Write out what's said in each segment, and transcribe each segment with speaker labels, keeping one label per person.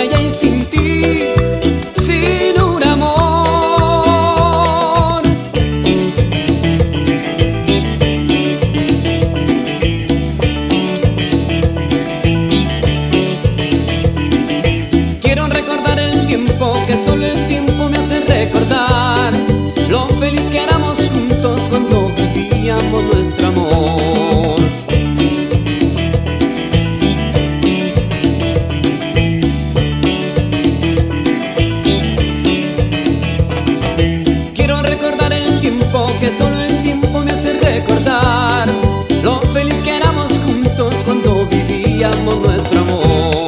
Speaker 1: ella y sin ti, sin un amor. Quiero recordar el tiempo, que solo el tiempo me hace recordar lo feliz que éramos juntos cuando vivíamos nuestro amor. Quiero recordar el tiempo, que solo el tiempo me hace recordar lo feliz que éramos juntos cuando vivíamos nuestro amor.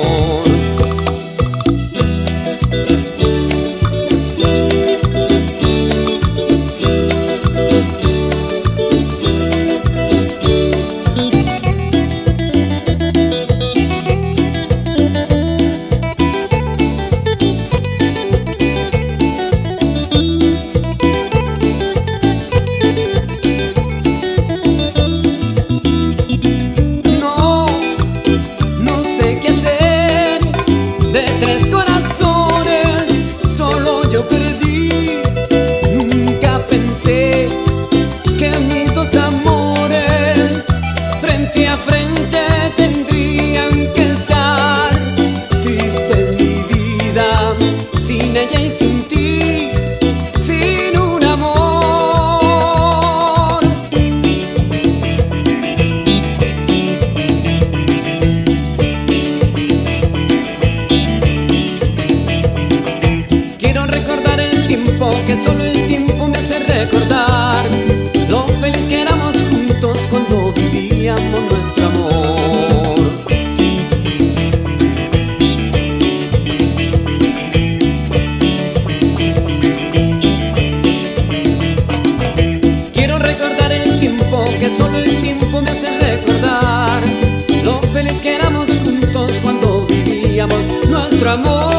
Speaker 1: De tres corazones solo yo perdí. Nunca pensé que mis dos amores frente a frente tendrían que estar. Triste es mi vida sin ella y sin ti, sin un amor. Quiero recordar el tiempo, que solo el tiempo me hace recordar lo feliz que éramos juntos cuando vivíamos nuestro amor. Quiero recordar el tiempo, que solo el tiempo me hace recordar lo feliz que éramos juntos cuando vivíamos nuestro amor.